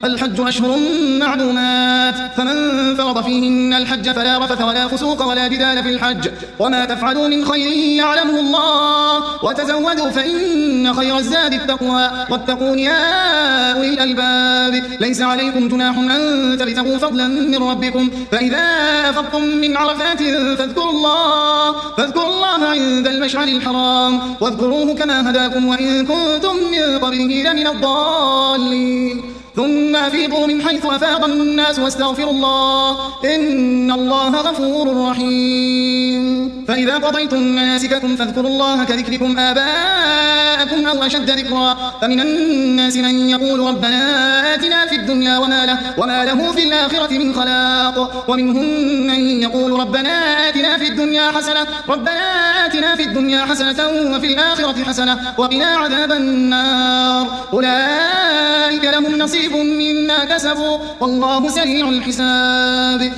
الحج أشهر معلومات، فمن فرض فيهن الحج فلا رفث ولا فسوق ولا جدال في الحج، وما تفعلوا من خير يعلمه الله، وتزودوا فإن خير الزاد التقوى، واتقون يا أولي الألباب. ليس عليكم جناح أن تبتغوا فضلا من ربكم، فإذا أفضتم من عرفات فاذكروا الله عند المشعر الحرام، واذكروه كما هداكم وإن كنتم من قبله لمن الضالين. ثم أفيضوا من حيث أفاض الناس واستغفروا الله إن الله غفور رحيم. فإذا قضيتم مناسككم فاذكروا الله كذكركم آباءكم أو أشد ذكرا. فمن الناس من يقول ربنا آتنا في الدنيا وما له في الآخرة من خلاق، ومنهم من يقول ربنا آتنا في الدنيا حسنة وفي الآخرة حسنة وقنا عذاب النار. أولئك لهم نصيب مما كسبوا والله سريع الحساب.